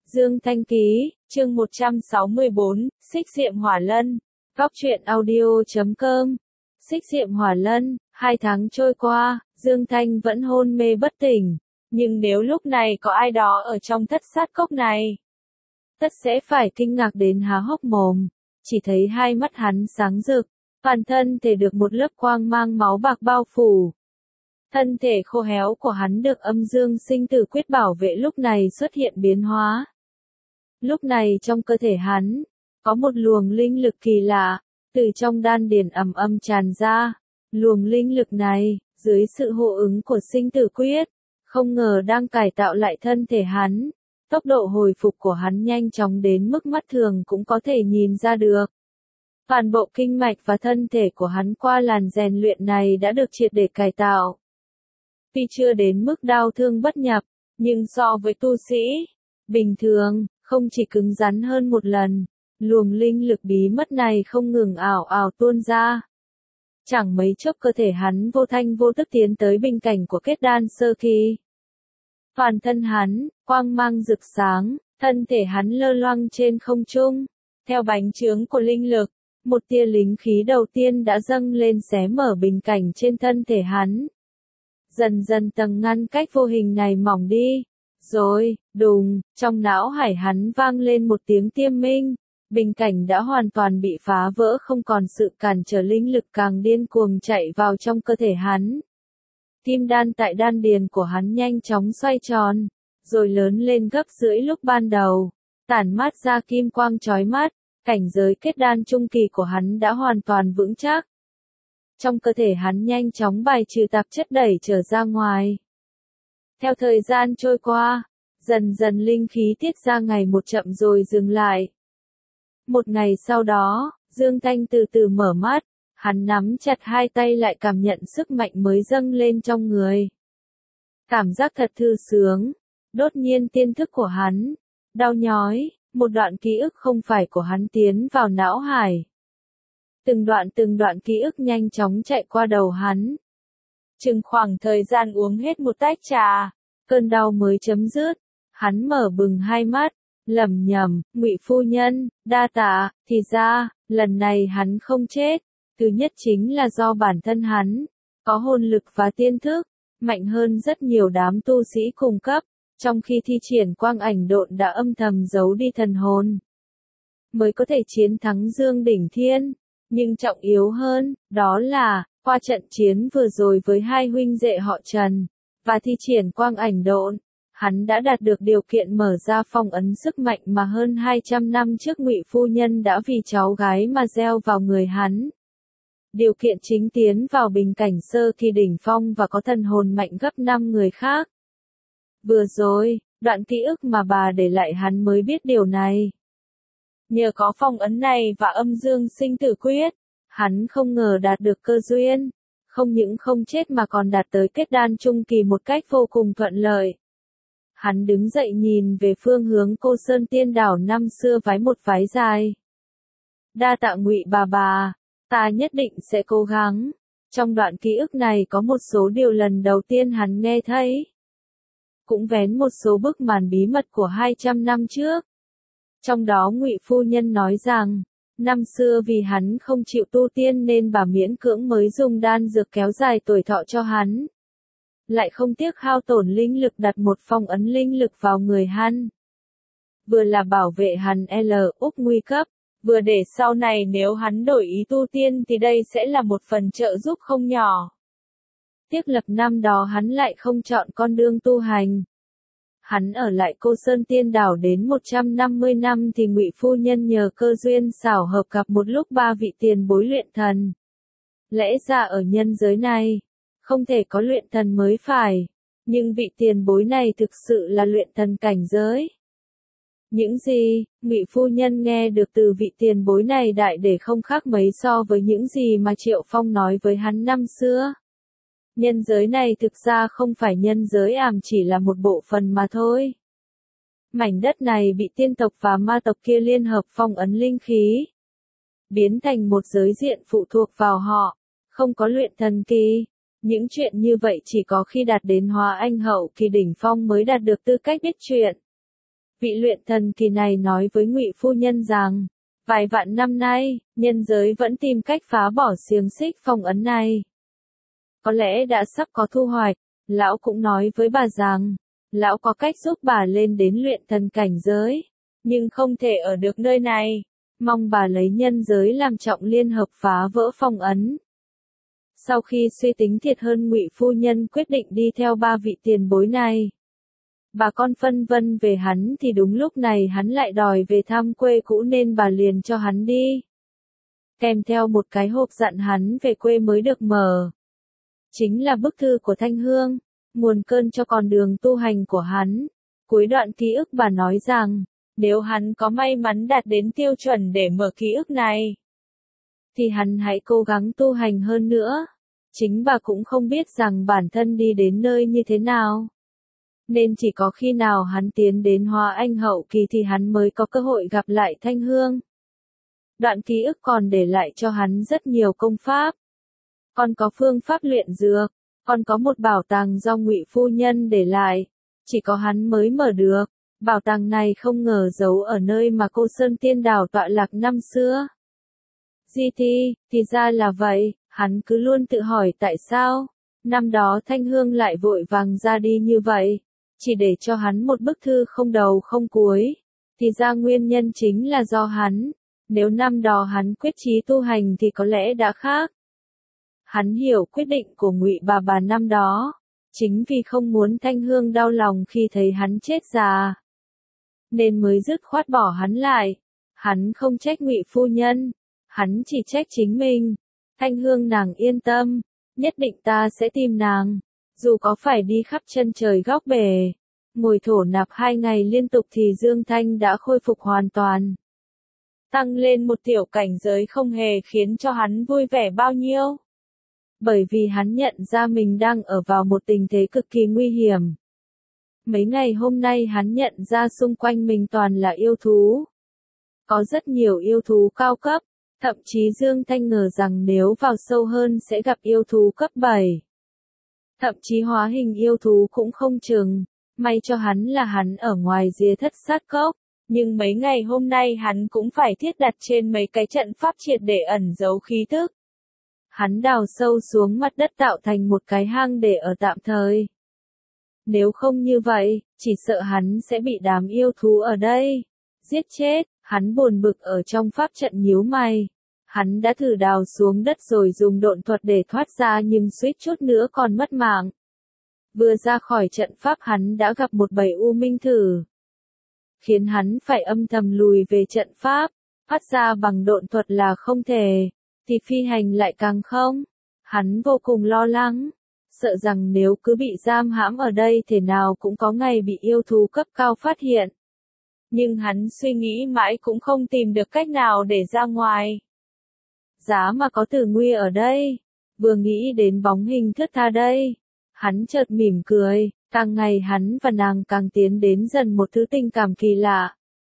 Dương Thanh Ký, chương 164, Xích Diệm Hỏa Lân, Góc truyện audio.com. Xích Diệm Hỏa Lân, 2 tháng trôi qua, Dương Thanh vẫn hôn mê bất tỉnh, nhưng nếu lúc này có ai đó ở trong thất sát cốc này, tất sẽ phải kinh ngạc đến há hốc mồm, chỉ thấy hai mắt hắn sáng rực, toàn thân thể được một lớp quang mang máu bạc bao phủ. Thân thể khô héo của hắn được âm dương sinh tử quyết bảo vệ lúc này xuất hiện biến hóa. Lúc này trong cơ thể hắn, có một luồng linh lực kỳ lạ, từ trong đan điền ầm ầm tràn ra. Luồng linh lực này, dưới sự hộ ứng của sinh tử quyết, không ngờ đang cải tạo lại thân thể hắn. Tốc độ hồi phục của hắn nhanh chóng đến mức mắt thường cũng có thể nhìn ra được. Toàn bộ kinh mạch và thân thể của hắn qua làn rèn luyện này đã được triệt để cải tạo. Tuy chưa đến mức đau thương bất nhập, nhưng so với tu sĩ bình thường, không chỉ cứng rắn hơn một lần, luồng linh lực bí mật này không ngừng ảo ảo tuôn ra. Chẳng mấy chốc cơ thể hắn vô thanh vô tức tiến tới bình cảnh của kết đan sơ kỳ. Toàn thân hắn, quang mang rực sáng, thân thể hắn lơ loang trên không trung. Theo bánh chướng của linh lực, một tia linh khí đầu tiên đã dâng lên xé mở bình cảnh trên thân thể hắn. Dần dần tầng ngăn cách vô hình này mỏng đi. Rồi, đùng, trong não hải hắn vang lên một tiếng tiêm minh. Bình cảnh đã hoàn toàn bị phá vỡ, không còn sự cản trở, linh lực càng điên cuồng chạy vào trong cơ thể hắn. Kim đan tại đan điền của hắn nhanh chóng xoay tròn, rồi lớn lên gấp rưỡi lúc ban đầu, tản mát ra kim quang chói mắt. Cảnh giới kết đan trung kỳ của hắn đã hoàn toàn vững chắc. Trong cơ thể hắn nhanh chóng bài trừ tạp chất đẩy trở ra ngoài. Theo thời gian trôi qua, dần dần linh khí tiết ra ngày một chậm rồi dừng lại. Một ngày sau đó, Dương Thanh từ từ mở mắt, hắn nắm chặt hai tay lại cảm nhận sức mạnh mới dâng lên trong người. Cảm giác thật thư sướng, đột nhiên tiên thức của hắn, đau nhói, một đoạn ký ức không phải của hắn tiến vào não hải. Từng đoạn ký ức nhanh chóng chạy qua đầu hắn. Chừng khoảng thời gian uống hết một tách trà, cơn đau mới chấm dứt, hắn mở bừng hai mắt, lẩm nhẩm, Ngụy phu nhân, đa tạ. Thì ra, lần này hắn không chết. Thứ nhất chính là do bản thân hắn có hồn lực và tiên thức mạnh hơn rất nhiều đám tu sĩ cùng cấp, trong khi thi triển quang ảnh độn đã âm thầm giấu đi thần hồn, mới có thể chiến thắng Dương Đỉnh Thiên. Nhưng trọng yếu hơn, đó là, qua trận chiến vừa rồi với hai huynh đệ họ Trần, và thi triển quang ảnh độn, hắn đã đạt được điều kiện mở ra phong ấn sức mạnh mà hơn 200 năm trước Ngụy phu nhân đã vì cháu gái mà gieo vào người hắn. Điều kiện chính tiến vào bình cảnh sơ kỳ đỉnh phong và có thần hồn mạnh gấp 5 người khác. Vừa rồi, đoạn ký ức mà bà để lại hắn mới biết điều này. Nhờ có phong ấn này và âm dương sinh tử quyết, hắn không ngờ đạt được cơ duyên, không những không chết mà còn đạt tới kết đan trung kỳ một cách vô cùng thuận lợi. Hắn đứng dậy nhìn về phương hướng Cô Sơn Tiên Đảo năm xưa vái một vái dài. Đa tạ Ngụy bà, ta nhất định sẽ cố gắng. Trong đoạn ký ức này có một số điều lần đầu tiên hắn nghe thấy. Cũng vén một số bức màn bí mật của 200 năm trước. Trong đó Ngụy phu nhân nói rằng, năm xưa vì hắn không chịu tu tiên nên bà miễn cưỡng mới dùng đan dược kéo dài tuổi thọ cho hắn. Lại không tiếc hao tổn linh lực đặt một phong ấn linh lực vào người hắn. Vừa là bảo vệ hắn lúc nguy cấp, vừa để sau này nếu hắn đổi ý tu tiên thì đây sẽ là một phần trợ giúp không nhỏ. Tiếc lập năm đó hắn lại không chọn con đường tu hành. Hắn ở lại Cô Sơn Tiên Đảo đến 150 năm thì Ngụy phu nhân nhờ cơ duyên xảo hợp gặp một lúc 3 vị tiền bối luyện thần. Lẽ ra ở nhân giới này, không thể có luyện thần mới phải, nhưng vị tiền bối này thực sự là luyện thần cảnh giới. Những gì Ngụy phu nhân nghe được từ vị tiền bối này đại để không khác mấy so với những gì mà Triệu Phong nói với hắn năm xưa. Nhân giới này thực ra không phải nhân giới ảm, chỉ là một bộ phận mà thôi. Mảnh đất này bị tiên tộc và ma tộc kia liên hợp phong ấn linh khí, biến thành một giới diện phụ thuộc vào họ, không có luyện thần kỳ. Những chuyện như vậy chỉ có khi đạt đến Hóa Anh hậu kỳ đỉnh phong mới đạt được tư cách biết chuyện. Vị luyện thần kỳ này nói với Ngụy phu nhân rằng, vài vạn năm nay, nhân giới vẫn tìm cách phá bỏ xiềng xích phong ấn này. Có lẽ đã sắp có thu hoạch, lão cũng nói với bà rằng, lão có cách giúp bà lên đến luyện thần cảnh giới, nhưng không thể ở được nơi này, mong bà lấy nhân giới làm trọng liên hợp phá vỡ phong ấn. Sau khi suy tính thiệt hơn, Ngụy phu nhân quyết định đi theo ba vị tiền bối này. Bà con phân vân về hắn thì đúng lúc này hắn lại đòi về thăm quê cũ nên bà liền cho hắn đi. Kèm theo một cái hộp dặn hắn về quê mới được mở. Chính là bức thư của Thanh Hương, nguồn cơn cho con đường tu hành của hắn. Cuối đoạn ký ức bà nói rằng, nếu hắn có may mắn đạt đến tiêu chuẩn để mở ký ức này, thì hắn hãy cố gắng tu hành hơn nữa. Chính bà cũng không biết rằng bản thân đi đến nơi như thế nào. Nên chỉ có khi nào hắn tiến đến Hóa Anh hậu kỳ thì hắn mới có cơ hội gặp lại Thanh Hương. Đoạn ký ức còn để lại cho hắn rất nhiều công pháp. Còn có phương pháp luyện dược, còn có một bảo tàng do Ngụy phu nhân để lại. Chỉ có hắn mới mở được. Bảo tàng này không ngờ giấu ở nơi mà Cô Sơn Tiên Đảo tọa lạc năm xưa. Thì ra là vậy, hắn cứ luôn tự hỏi tại sao, năm đó Thanh Hương lại vội vàng ra đi như vậy, chỉ để cho hắn một bức thư không đầu không cuối. Thì ra nguyên nhân chính là do hắn, nếu năm đó hắn quyết chí tu hành thì có lẽ đã khác. Hắn hiểu quyết định của Ngụy bà năm đó, chính vì không muốn Thanh Hương đau lòng khi thấy hắn chết già, nên mới dứt khoát bỏ hắn lại. Hắn không trách Ngụy phu nhân, hắn chỉ trách chính mình. Thanh Hương nàng yên tâm, nhất định ta sẽ tìm nàng, dù có phải đi khắp chân trời góc bể. Ngồi thổ nạp 2 ngày liên tục thì Dương Thanh đã khôi phục hoàn toàn. Tăng lên một tiểu cảnh giới không hề khiến cho hắn vui vẻ bao nhiêu. Bởi vì hắn nhận ra mình đang ở vào một tình thế cực kỳ nguy hiểm. Mấy ngày hôm nay hắn nhận ra xung quanh mình toàn là yêu thú. Có rất nhiều yêu thú cao cấp, thậm chí Dương Thanh ngờ rằng nếu vào sâu hơn sẽ gặp yêu thú cấp 7. Thậm chí hóa hình yêu thú cũng không chừng. May cho hắn là hắn ở ngoài rìa Thất Sát Cốc, nhưng mấy ngày hôm nay hắn cũng phải thiết đặt trên mấy cái trận pháp triệt để ẩn giấu khí tức. Hắn đào sâu xuống mặt đất tạo thành một cái hang để ở tạm thời. Nếu không như vậy, chỉ sợ hắn sẽ bị đám yêu thú ở đây giết chết. Hắn buồn bực ở trong pháp trận nhíu mày. Hắn đã thử đào xuống đất rồi dùng độn thuật để thoát ra nhưng suýt chút nữa còn mất mạng. Vừa ra khỏi trận pháp hắn đã gặp một bầy u minh thử, khiến hắn phải âm thầm lùi về trận pháp. Phát ra bằng độn thuật là không thể, thì phi hành lại càng không. Hắn vô cùng lo lắng, sợ rằng nếu cứ bị giam hãm ở đây thế nào cũng có ngày bị yêu thú cấp cao phát hiện. Nhưng hắn suy nghĩ mãi cũng không tìm được cách nào để ra ngoài. Giá mà có Tử Nguy ở đây, vừa nghĩ đến bóng hình thướt tha đây, hắn chợt mỉm cười. Càng ngày hắn và nàng càng tiến đến dần một thứ tình cảm kỳ lạ.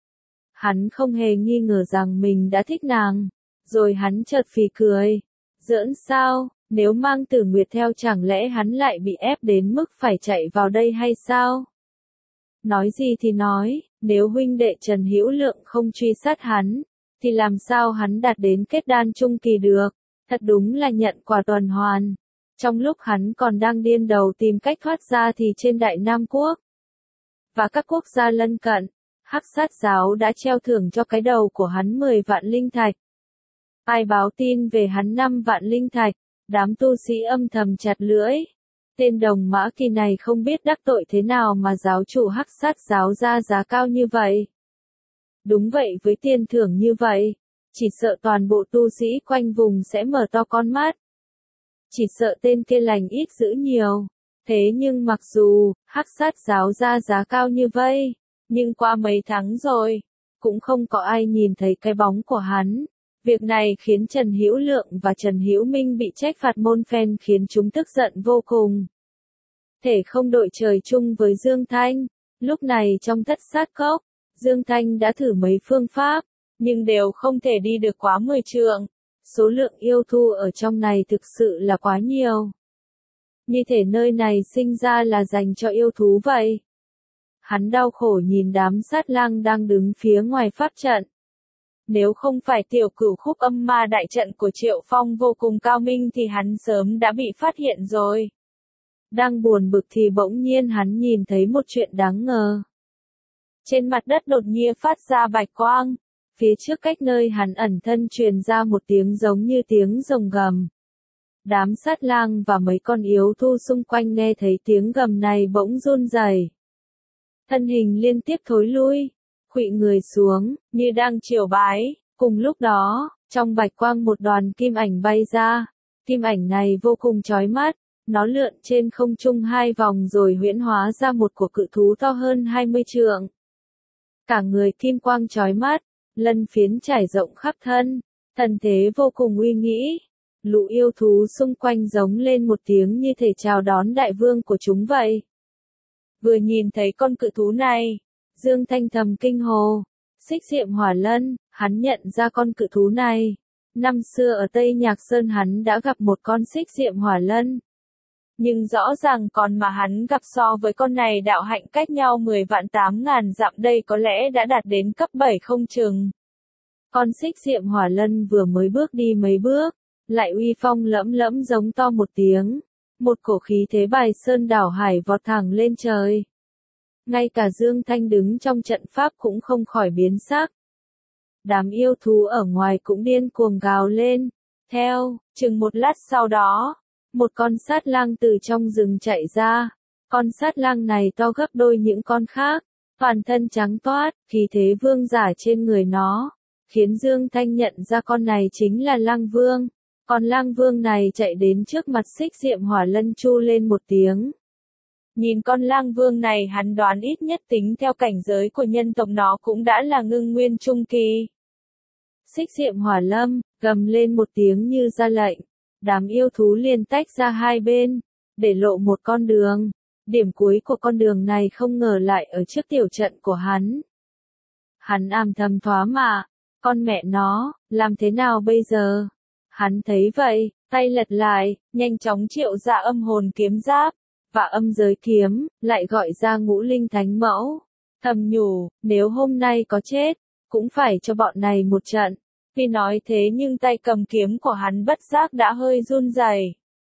Hắn không hề nghi ngờ rằng mình đã thích nàng. Rồi hắn chợt phì cười. Giỡn sao, nếu mang Tử Nguyệt theo chẳng lẽ hắn lại bị ép đến mức phải chạy vào đây hay sao? Nói gì thì nói, nếu huynh đệ Trần Hữu Lượng không truy sát hắn, thì làm sao hắn đạt đến kết đan trung kỳ được? Thật đúng là nhận quả tuần hoàn. Trong lúc hắn còn đang điên đầu tìm cách thoát ra thì trên Đại Nam Quốc và các quốc gia lân cận, Hắc Sát giáo đã treo thưởng cho cái đầu của hắn 10 vạn linh thạch. Ai báo tin về hắn 5 vạn linh thạch, đám tu sĩ âm thầm chặt lưỡi. Tên Đồng Mã Kỳ này không biết đắc tội thế nào mà giáo chủ Hắc Sát giáo ra giá cao như vậy. Đúng vậy, với tiền thưởng như vậy, chỉ sợ toàn bộ tu sĩ quanh vùng sẽ mở to con mắt. Chỉ sợ tên kia lành ít dữ nhiều. Thế nhưng mặc dù Hắc Sát giáo ra giá cao như vậy, nhưng qua mấy tháng rồi, cũng không có ai nhìn thấy cái bóng của hắn. Việc này khiến Trần Hữu Lượng và Trần Hữu Minh bị trách phạt môn phen khiến chúng tức giận vô cùng. Thể không đội trời chung với Dương Thanh. Lúc này trong Thất Sát Cốc, Dương Thanh đã thử mấy phương pháp, nhưng đều không thể đi được quá 10 trượng. Số lượng yêu thú ở trong này thực sự là quá nhiều. Như thể nơi này sinh ra là dành cho yêu thú vậy. Hắn đau khổ nhìn đám sát lang đang đứng phía ngoài pháp trận. Nếu không phải tiểu cửu khúc âm ma đại trận của Triệu Phong vô cùng cao minh thì hắn sớm đã bị phát hiện rồi. Đang buồn bực thì bỗng nhiên hắn nhìn thấy một chuyện đáng ngờ. Trên mặt đất đột nhiên phát ra bạch quang. Phía trước cách nơi hắn ẩn thân truyền ra một tiếng giống như tiếng rồng gầm. Đám sát lang và mấy con yếu thu xung quanh nghe thấy tiếng gầm này bỗng run rẩy. Thân hình liên tiếp thối lui, khuỵu người xuống, như đang triều bái. Cùng lúc đó, trong bạch quang một đoàn kim ảnh bay ra. Kim ảnh này vô cùng chói mắt, nó lượn trên không trung 2 vòng rồi huyễn hóa ra một của cự thú to hơn 20 trượng. Cả người kim quang chói mắt, lân phiến trải rộng khắp thân, thần thế vô cùng uy nghĩ. Lũ yêu thú xung quanh giống lên một tiếng như thể chào đón đại vương của chúng vậy. Vừa nhìn thấy con cự thú này, Dương Thanh thầm kinh hồ. Xích Diệm Hỏa Lân, hắn nhận ra con cự thú này. Năm xưa ở Tây Nhạc Sơn hắn đã gặp một con Xích Diệm Hỏa Lân. Nhưng rõ ràng con mà hắn gặp so với con này đạo hạnh cách nhau 10.800.000 dặm, đây có lẽ đã đạt đến cấp 7 không chừng. Con Xích Diệm Hỏa Lân vừa mới bước đi mấy bước, lại uy phong lẫm lẫm giống to một tiếng. Một cổ khí thế bài sơn đảo hải vọt thẳng lên trời. Ngay cả Dương Thanh đứng trong trận pháp cũng không khỏi biến sắc. Đám yêu thú ở ngoài cũng điên cuồng gào lên. Theo, chừng một lát sau đó, một con sát lang từ trong rừng chạy ra. Con sát lang này to gấp đôi những con khác, toàn thân trắng toát, khí thế vương giả trên người nó, khiến Dương Thanh nhận ra con này chính là Lang Vương. Còn Lang Vương này chạy đến trước mặt Xích Diệm Hỏa Lân chu lên một tiếng. Nhìn con Lang Vương này hắn đoán ít nhất tính theo cảnh giới của nhân tộc nó cũng đã là ngưng nguyên trung kỳ. Xích Diệm Hỏa Lâm, gầm lên một tiếng như ra lệnh. Đám yêu thú liền tách ra hai bên, để lộ một con đường. Điểm cuối của con đường này không ngờ lại ở trước tiểu trận của hắn. Hắn âm thầm thoá mạ, con mẹ nó, làm thế nào bây giờ? Hắn thấy vậy, tay lật lại, nhanh chóng triệu ra âm hồn kiếm giáp, và âm giới kiếm, lại gọi ra ngũ linh thánh mẫu. Thầm nhủ, nếu hôm nay có chết, cũng phải cho bọn này một trận. Vì nói thế nhưng tay cầm kiếm của hắn bất giác đã hơi run rẩy.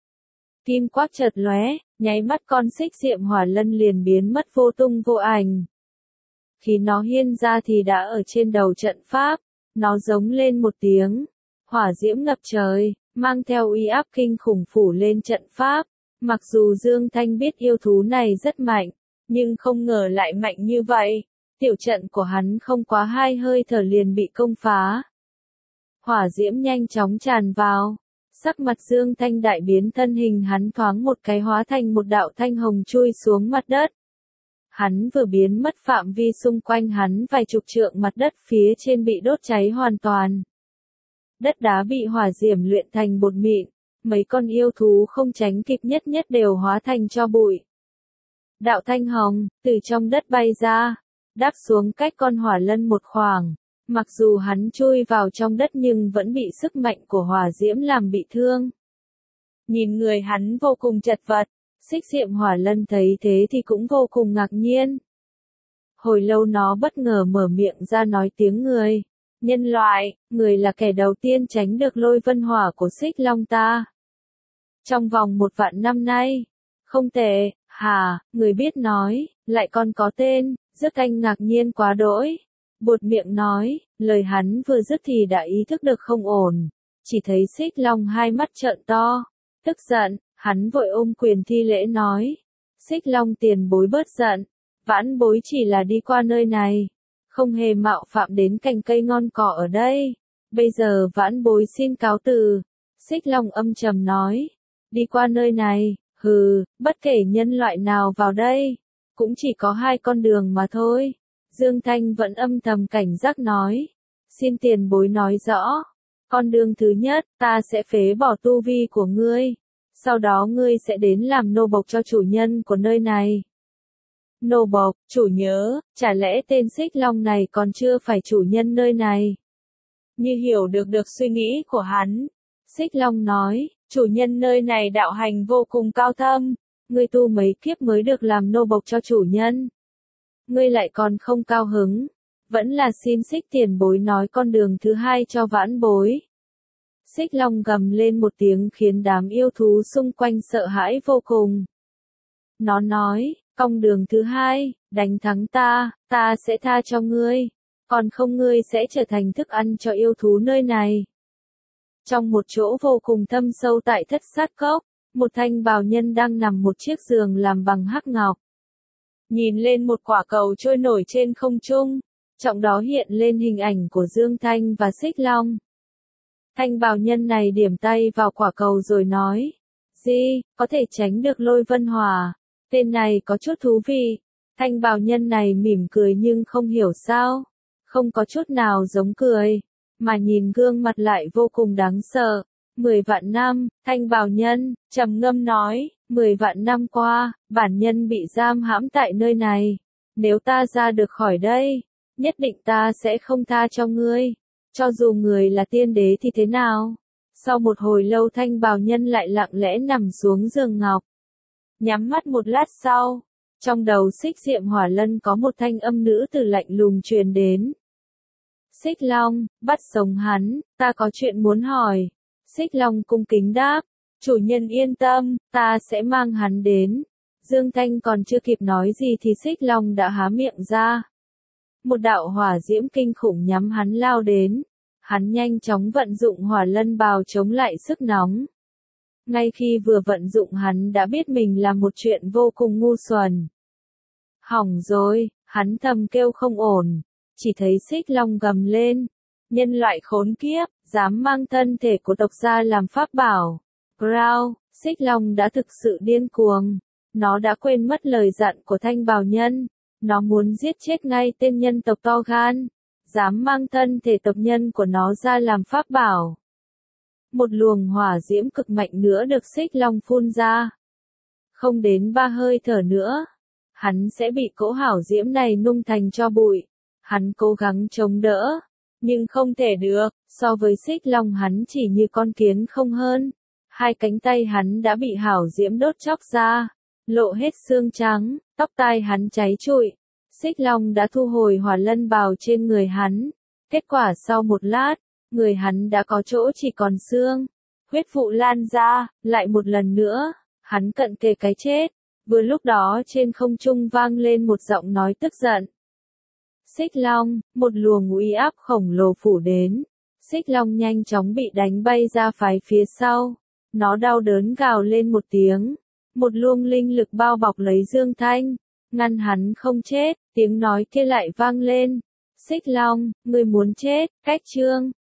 Kim quang chợt lóe, nháy mắt con Xích Diệm Hỏa Lân liền biến mất vô tung vô ảnh. Khi nó hiên ra thì đã ở trên đầu trận pháp, nó giống lên một tiếng. Hỏa diễm ngập trời, mang theo uy áp kinh khủng phủ lên trận pháp. Mặc dù Dương Thanh biết yêu thú này rất mạnh, nhưng không ngờ lại mạnh như vậy. Tiểu trận của hắn không quá 2 hơi thở liền bị công phá. Hỏa diễm nhanh chóng tràn vào. Sắc mặt Dương Thanh đại biến, thân hình hắn thoáng một cái hóa thành một đạo thanh hồng chui xuống mặt đất. Hắn vừa biến mất phạm vi xung quanh hắn vài chục trượng, mặt đất phía trên bị đốt cháy hoàn toàn. Đất đá bị hỏa diễm luyện thành bột mịn, mấy con yêu thú không tránh kịp nhất đều hóa thành tro bụi. Đạo thanh hồng, từ trong đất bay ra, đáp xuống cách con hỏa lân một khoảng. Mặc dù hắn chui vào trong đất nhưng vẫn bị sức mạnh của hỏa diễm làm bị thương. Nhìn người hắn vô cùng chật vật, Xích Diệm Hỏa Lân thấy thế thì cũng vô cùng ngạc nhiên. Hồi lâu nó bất ngờ mở miệng ra nói tiếng người. Nhân loại, người là kẻ đầu tiên tránh được lôi vân hỏa của Xích Long ta. Trong vòng 1.000 năm nay. Không tệ, hả, người biết nói, lại còn có tên. Rất anh ngạc nhiên quá đỗi. Buột miệng nói, lời hắn vừa dứt thì đã ý thức được không ổn. Chỉ thấy Xích Long hai mắt trợn to. Tức giận, hắn vội ôm quyền thi lễ nói. Xích Long tiền bối bớt giận. Vãn bối chỉ là đi qua nơi này. Không hề mạo phạm đến cành cây ngon cỏ ở đây. Bây giờ vãn bối xin cáo từ. Xích Long âm trầm nói. Đi qua nơi này, hừ, bất kể nhân loại nào vào đây. Cũng chỉ có 2 con đường mà thôi. Dương Thanh vẫn âm thầm cảnh giác nói. Xin tiền bối nói rõ. Con đường thứ nhất, ta sẽ phế bỏ tu vi của ngươi. Sau đó ngươi sẽ đến làm nô bộc cho chủ nhân của nơi này. Nô bộc, chủ nhớ, chả lẽ tên Xích Long này còn chưa phải chủ nhân nơi này? Như hiểu được suy nghĩ của hắn. Xích Long nói, chủ nhân nơi này đạo hành vô cùng cao thâm. Ngươi tu mấy kiếp mới được làm nô bộc cho chủ nhân. ngươi lại còn không cao hứng. Vẫn là xin Xích tiền bối nói con đường thứ hai cho vãn bối. Xích Long gầm lên một tiếng khiến đám yêu thú xung quanh sợ hãi vô cùng. Nó nói, con đường thứ hai, đánh thắng ta sẽ tha cho ngươi. Còn không ngươi sẽ trở thành thức ăn cho yêu thú nơi này. Trong một chỗ vô cùng thâm sâu tại thất sát cốc, một thanh bào nhân đang nằm một chiếc giường làm bằng hắc ngọc. Nhìn lên một quả cầu trôi nổi trên không trung, trong đó hiện lên hình ảnh của Dương Thanh và Xích Long. Thanh bào nhân này điểm tay vào quả cầu rồi nói, có thể tránh được lôi vân hỏa, tên này có chút thú vị. Thanh bào nhân này mỉm cười nhưng không hiểu sao, không có chút nào giống cười, mà nhìn gương mặt lại vô cùng đáng sợ. 10 vạn năm, thanh bào nhân, trầm ngâm nói, 10 vạn năm qua, bản nhân bị giam hãm tại nơi này. Nếu ta ra được khỏi đây, nhất định ta sẽ không tha cho ngươi. Cho dù người là tiên đế thì thế nào? Sau một hồi lâu thanh bào nhân lại lặng lẽ nằm xuống giường ngọc. Nhắm mắt một lát sau, trong đầu Xích Diệm Hỏa Lân có một thanh âm nữ từ lạnh lùng truyền đến. Xích Long, bắt sống hắn, ta có chuyện muốn hỏi. Xích Long cung kính đáp, chủ nhân yên tâm, ta sẽ mang hắn đến. Dương Thanh còn chưa kịp nói gì thì Xích Long đã há miệng ra. Một đạo hỏa diễm kinh khủng nhắm hắn lao đến. Hắn nhanh chóng vận dụng hỏa lân bào chống lại sức nóng. Ngay khi vừa vận dụng hắn đã biết mình làm một chuyện vô cùng ngu xuẩn. Hỏng rồi, hắn thầm kêu không ổn. Chỉ thấy Xích Long gầm lên. Nhân loại khốn kiếp, dám mang thân thể của tộc gia làm pháp bảo. Growl, Xích Long đã thực sự điên cuồng. Nó đã quên mất lời dặn của thanh bào nhân. Nó muốn giết chết ngay tên nhân tộc to gan. Dám mang thân thể tộc nhân của nó ra làm pháp bảo. Một luồng hỏa diễm cực mạnh nữa được Xích Long phun ra. Không đến 3 hơi thở nữa, hắn sẽ bị cỗ hảo diễm này nung thành tro bụi. Hắn cố gắng chống đỡ, nhưng không thể được, so với Xích Long hắn chỉ như con kiến không hơn. Hai cánh tay hắn đã bị hảo diễm đốt chóc ra, lộ hết xương trắng, tóc tai hắn cháy trụi. Xích Long đã thu hồi hỏa lân bào trên người hắn. Kết quả sau một lát, người hắn đã có chỗ chỉ còn xương. Huyết vụ lan ra, lại một lần nữa, hắn cận kề cái chết. Vừa lúc đó trên không trung vang lên một giọng nói tức giận. Xích Long, một luồng uy áp khổng lồ phủ đến. Xích Long nhanh chóng bị đánh bay ra phái phía sau. Nó đau đớn gào lên một tiếng. Một luồng linh lực bao bọc lấy Dương Thanh. Ngăn hắn không chết, tiếng nói kia lại vang lên. Xích Long, ngươi muốn chết, cách chương.